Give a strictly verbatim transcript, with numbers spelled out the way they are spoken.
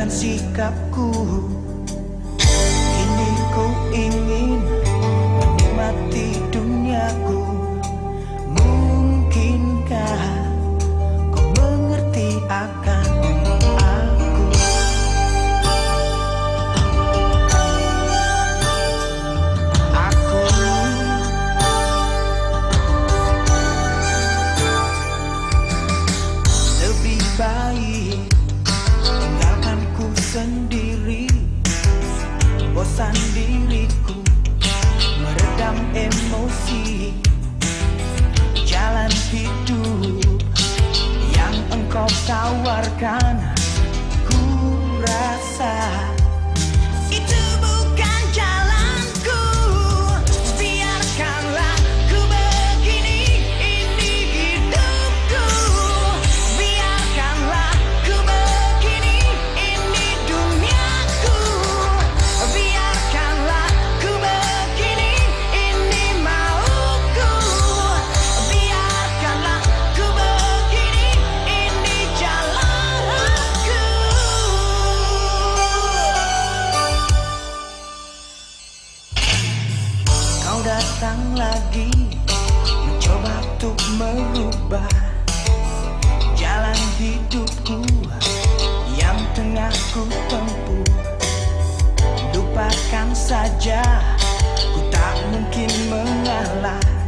tinggalkan sikapku. Kini ku ingin menikmati duniaku. Mungkinkah kau mengerti akan aku? Aku lebih baik tinggalkan ku sendiri, bosan diriku, meredam emosi. Jalan hidup yang engkau tawarkan, ku rasa itu bukan jalanku. Biarkanlah ku begini, ini hidupku. Biarkanlah ku begini, ini duniaku. Biarkanlah ku begini, ini mauku. Biarkanlah ku begini, ini jalanku. Kau datang lagi mencoba untuk merubah jalan hidupku yang tengah ku tempuh. Lupakan saja, ku tak mungkin mengalah.